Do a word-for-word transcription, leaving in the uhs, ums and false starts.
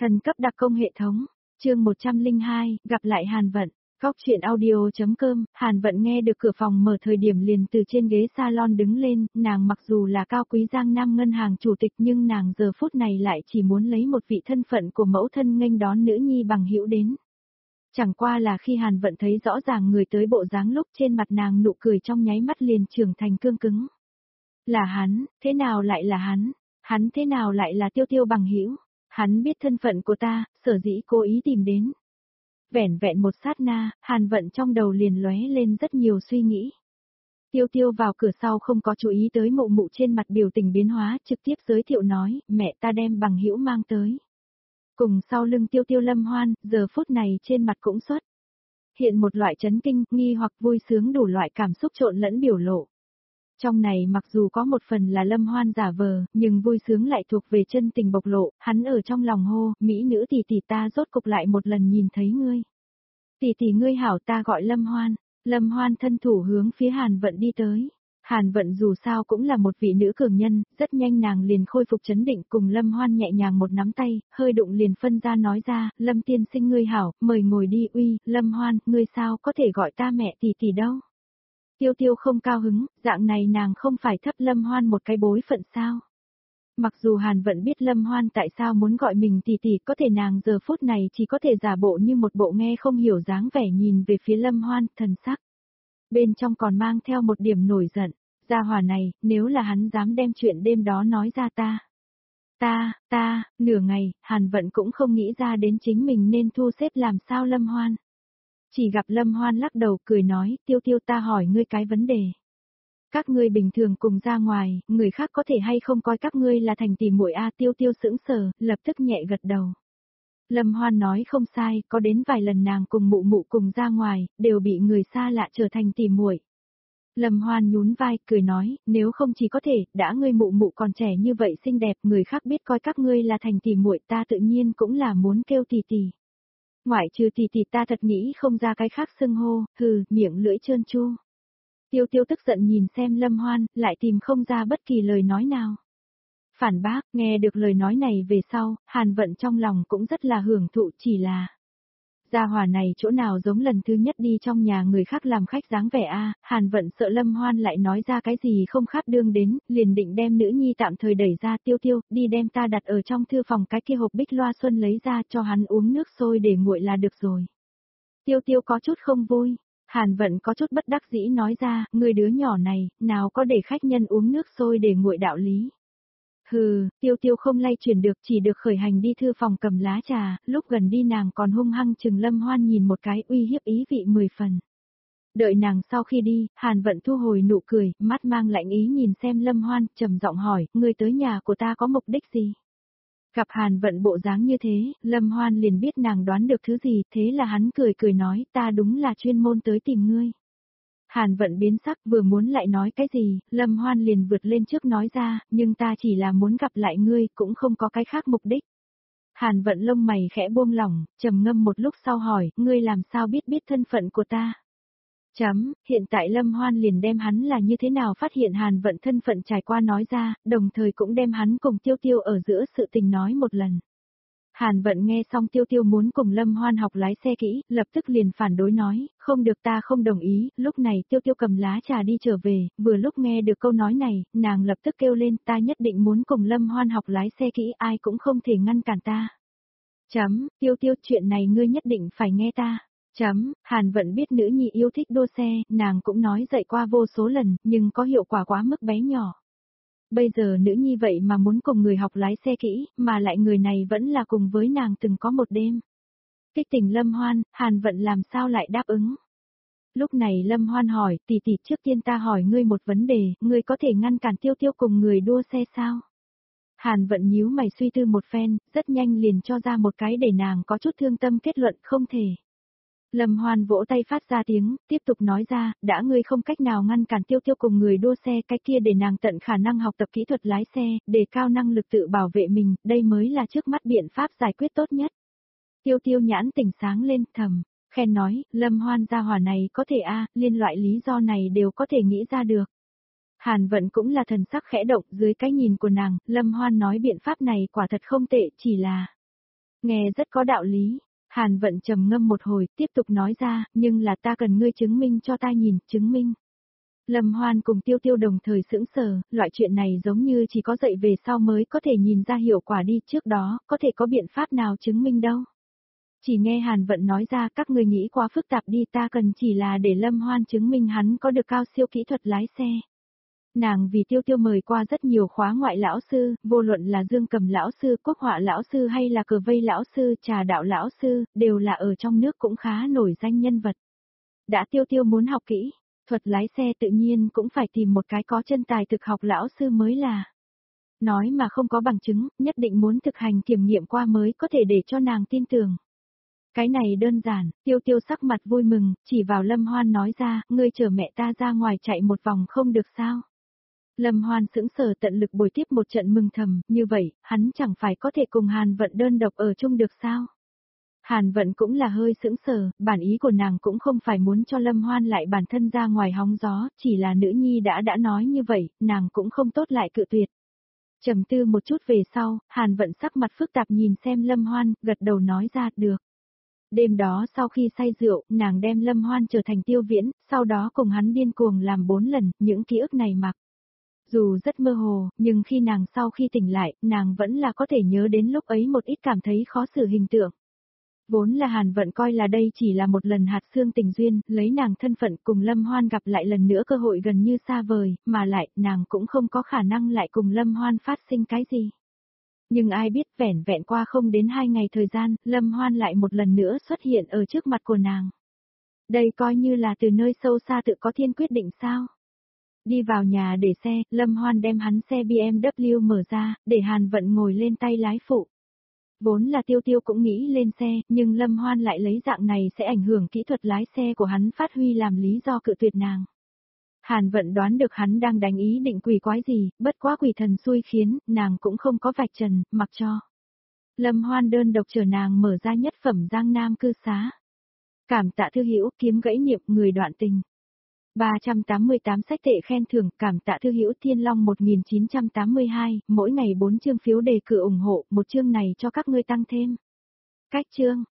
Thần cấp đặc công hệ thống, chương một trăm lẻ hai, gặp lại Hàn Vận. Góc truyện audio.com, Hàn Vận nghe được cửa phòng mở thời điểm liền từ trên ghế salon đứng lên, nàng mặc dù là cao quý Giang Nam ngân hàng chủ tịch nhưng nàng giờ phút này lại chỉ muốn lấy một vị thân phận của mẫu thân nghênh đón nữ nhi bằng hữu đến. Chẳng qua là khi Hàn Vận thấy rõ ràng người tới bộ dáng lúc trên mặt nàng nụ cười trong nháy mắt liền trưởng thành cương cứng. Là hắn, thế nào lại là hắn? Hắn thế nào lại là Tiêu Tiêu bằng hữu? Hắn biết thân phận của ta, sở dĩ cố ý tìm đến. Vẻn vẹn một sát na, Hàn Vận trong đầu liền lóe lên rất nhiều suy nghĩ. Tiêu Tiêu vào cửa sau không có chú ý tới mụ mụ trên mặt biểu tình biến hóa, trực tiếp giới thiệu nói, mẹ ta đem bằng hữu mang tới. Cùng sau lưng Tiêu Tiêu Lâm Hoan, giờ phút này trên mặt cũng xuất hiện một loại chấn kinh, nghi hoặc vui sướng đủ loại cảm xúc trộn lẫn biểu lộ. Trong này mặc dù có một phần là Lâm Hoan giả vờ, nhưng vui sướng lại thuộc về chân tình bộc lộ, hắn ở trong lòng hô, mỹ nữ tỷ tỷ ta rốt cục lại một lần nhìn thấy ngươi. Tỷ tỷ ngươi hảo, ta gọi Lâm Hoan. Lâm Hoan thân thủ hướng phía Hàn Vận đi tới. Hàn Vận dù sao cũng là một vị nữ cường nhân, rất nhanh nàng liền khôi phục chấn định cùng Lâm Hoan nhẹ nhàng một nắm tay, hơi đụng liền phân ra nói ra, Lâm tiên sinh ngươi hảo, mời ngồi đi. Uy, Lâm Hoan, ngươi sao có thể gọi ta mẹ tỷ tỷ đâu. Tiêu Tiêu không cao hứng, dạng này nàng không phải thấp Lâm Hoan một cái bối phận sao. Mặc dù Hàn Vận biết Lâm Hoan tại sao muốn gọi mình tỷ tỷ, có thể nàng giờ phút này chỉ có thể giả bộ như một bộ nghe không hiểu dáng vẻ nhìn về phía Lâm Hoan, thần sắc. Bên trong còn mang theo một điểm nổi giận, gia hỏa này, nếu là hắn dám đem chuyện đêm đó nói ra ta. Ta, ta, nửa ngày, Hàn Vận cũng không nghĩ ra đến chính mình nên thu xếp làm sao Lâm Hoan. Chỉ gặp Lâm Hoan lắc đầu cười nói, Tiêu Tiêu ta hỏi ngươi cái vấn đề. Các ngươi bình thường cùng ra ngoài, người khác có thể hay không coi các ngươi là thành tỷ muội a? Tiêu Tiêu sững sờ, lập tức nhẹ gật đầu. Lâm Hoan nói không sai, có đến vài lần nàng cùng mụ mụ cùng ra ngoài, đều bị người xa lạ trở thành tỷ muội. Lâm Hoan nhún vai, cười nói, nếu không chỉ có thể, đã ngươi mụ mụ còn trẻ như vậy xinh đẹp, người khác biết coi các ngươi là thành tỷ muội, ta tự nhiên cũng là muốn kêu tỷ tỷ. Ngoại trừ tỷ tỷ ta thật nghĩ không ra cái khác xưng hô, hừ, miệng lưỡi trơn tru. Tiêu Tiêu tức giận nhìn xem Lâm Hoan, lại tìm không ra bất kỳ lời nói nào. Phản bác, nghe được lời nói này về sau, Hàn Vận trong lòng cũng rất là hưởng thụ, chỉ là gia hỏa này chỗ nào giống lần thứ nhất đi trong nhà người khác làm khách dáng vẻ a. Hàn Vận sợ Lâm Hoan lại nói ra cái gì không khác đương đến, liền định đem nữ nhi tạm thời đẩy ra. Tiêu Tiêu, đi đem ta đặt ở trong thư phòng cái kia hộp bích loa xuân lấy ra cho hắn uống nước sôi để nguội là được rồi. Tiêu Tiêu có chút không vui. Hàn Vận có chút bất đắc dĩ nói ra, người đứa nhỏ này, nào có để khách nhân uống nước sôi để nguội đạo lý. Hừ, Tiêu Tiêu không lay chuyển được, chỉ được khởi hành đi thư phòng cầm lá trà, lúc gần đi nàng còn hung hăng chừng Lâm Hoan nhìn một cái, uy hiếp ý vị mười phần. Đợi nàng sau khi đi, Hàn Vận thu hồi nụ cười, mắt mang lạnh ý nhìn xem Lâm Hoan, trầm giọng hỏi, ngươi tới nhà của ta có mục đích gì? Gặp Hàn Vận bộ dáng như thế, Lâm Hoan liền biết nàng đoán được thứ gì, thế là hắn cười cười nói, ta đúng là chuyên môn tới tìm ngươi. Hàn Vận biến sắc vừa muốn lại nói cái gì, Lâm Hoan liền vượt lên trước nói ra, nhưng ta chỉ là muốn gặp lại ngươi, cũng không có cái khác mục đích. Hàn Vận lông mày khẽ buông lỏng, trầm ngâm một lúc sau hỏi, ngươi làm sao biết biết thân phận của ta? Chấm, hiện tại Lâm Hoan liền đem hắn là như thế nào phát hiện Hàn Vận thân phận trải qua nói ra, đồng thời cũng đem hắn cùng Tiêu Tiêu ở giữa sự tình nói một lần. Hàn Vận nghe xong Tiêu Tiêu muốn cùng Lâm Hoan học lái xe kỹ, lập tức liền phản đối nói, không được ta không đồng ý, lúc này Tiêu Tiêu cầm lá trà đi trở về, vừa lúc nghe được câu nói này, nàng lập tức kêu lên ta nhất định muốn cùng Lâm Hoan học lái xe kỹ, ai cũng không thể ngăn cản ta. Chấm, Tiêu Tiêu chuyện này ngươi nhất định phải nghe ta. Chấm, Hàn Vận biết nữ nhi yêu thích đua xe, nàng cũng nói dạy qua vô số lần, nhưng có hiệu quả quá mức bé nhỏ. Bây giờ nữ nhi vậy mà muốn cùng người học lái xe kỹ, mà lại người này vẫn là cùng với nàng từng có một đêm. Kích tình Lâm Hoan, Hàn Vận làm sao lại đáp ứng. Lúc này Lâm Hoan hỏi, tỷ tỷ trước tiên ta hỏi ngươi một vấn đề, ngươi có thể ngăn cản Tiêu Tiêu cùng người đua xe sao? Hàn Vận nhíu mày suy tư một phen, rất nhanh liền cho ra một cái để nàng có chút thương tâm kết luận không thể. Lâm Hoan vỗ tay phát ra tiếng, tiếp tục nói ra, đã ngươi không cách nào ngăn cản Tiêu Tiêu cùng người đua xe, cái kia để nàng tận khả năng học tập kỹ thuật lái xe, đề cao năng lực tự bảo vệ mình, đây mới là trước mắt biện pháp giải quyết tốt nhất. Tiêu Tiêu nhãn tỉnh sáng lên, thầm, khen nói, Lâm Hoan gia hỏa này có thể a, liên loại lý do này đều có thể nghĩ ra được. Hàn Vận cũng là thần sắc khẽ động, dưới cái nhìn của nàng, Lâm Hoan nói biện pháp này quả thật không tệ, chỉ là Nghe rất có đạo lý. Hàn Vận trầm ngâm một hồi, tiếp tục nói ra, nhưng là ta cần ngươi chứng minh cho ta nhìn, chứng minh. Lâm Hoan cùng Tiêu Tiêu đồng thời sững sờ, loại chuyện này giống như chỉ có dậy về sau mới có thể nhìn ra hiệu quả đi, trước đó, có thể có biện pháp nào chứng minh đâu. Chỉ nghe Hàn Vận nói ra, các ngươi nghĩ quá phức tạp đi, ta cần chỉ là để Lâm Hoan chứng minh hắn có được cao siêu kỹ thuật lái xe. Nàng vì Tiêu Tiêu mời qua rất nhiều khóa ngoại lão sư, vô luận là Dương Cầm lão sư, Quốc họa lão sư hay là Cờ vây lão sư, Trà đạo lão sư, đều là ở trong nước cũng khá nổi danh nhân vật. Đã Tiêu Tiêu muốn học kỹ thuật lái xe tự nhiên cũng phải tìm một cái có chân tài thực học lão sư mới là. Nói mà không có bằng chứng, nhất định muốn thực hành kiểm nghiệm qua mới có thể để cho nàng tin tưởng. Cái này đơn giản, Tiêu Tiêu sắc mặt vui mừng, chỉ vào Lâm Hoan nói ra, ngươi chở mẹ ta ra ngoài chạy một vòng không được sao. Lâm Hoan sững sờ tận lực bồi tiếp một trận mừng thầm, như vậy, hắn chẳng phải có thể cùng Hàn Vận đơn độc ở chung được sao. Hàn Vận cũng là hơi sững sờ, bản ý của nàng cũng không phải muốn cho Lâm Hoan lại bản thân ra ngoài hóng gió, chỉ là nữ nhi đã đã nói như vậy, nàng cũng không tốt lại cự tuyệt. Trầm tư một chút về sau, Hàn Vận sắc mặt phức tạp nhìn xem Lâm Hoan, gật đầu nói ra, được. Đêm đó sau khi say rượu, nàng đem Lâm Hoan trở thành Tiêu Viễn, sau đó cùng hắn điên cuồng làm bốn lần, những ký ức này mặc. Dù rất mơ hồ, nhưng khi nàng sau khi tỉnh lại, nàng vẫn là có thể nhớ đến lúc ấy một ít cảm thấy khó xử hình tượng. Vốn là Hàn Vận coi là đây chỉ là một lần hạt xương tình duyên, lấy nàng thân phận cùng Lâm Hoan gặp lại lần nữa cơ hội gần như xa vời, mà lại, nàng cũng không có khả năng lại cùng Lâm Hoan phát sinh cái gì. Nhưng ai biết vẻn vẹn qua không đến hai ngày thời gian, Lâm Hoan lại một lần nữa xuất hiện ở trước mặt của nàng. Đây coi như là từ nơi sâu xa tự có thiên quyết định sao. Đi vào nhà để xe, Lâm Hoan đem hắn xe bê em vê mở ra, để Hàn Vận ngồi lên tay lái phụ. Vốn là Tiêu Tiêu cũng nghĩ lên xe, nhưng Lâm Hoan lại lấy dạng này sẽ ảnh hưởng kỹ thuật lái xe của hắn phát huy làm lý do cự tuyệt nàng. Hàn Vận đoán được hắn đang đánh ý định quỷ quái gì, bất quá quỷ thần xui khiến, nàng cũng không có vạch trần, mặc cho. Lâm Hoan đơn độc chờ nàng mở ra nhất phẩm Giang Nam cư xá. Cảm tạ thư hữu kiếm gãy niệm người đoạn tình. ba trăm tám mươi tám sách tệ khen thưởng, cảm tạ thư hữu Thiên Long một nghìn chín trăm tám mươi hai, mỗi ngày bốn chương phiếu đề cử ủng hộ, một chương này cho các ngươi tăng thêm. Cách chương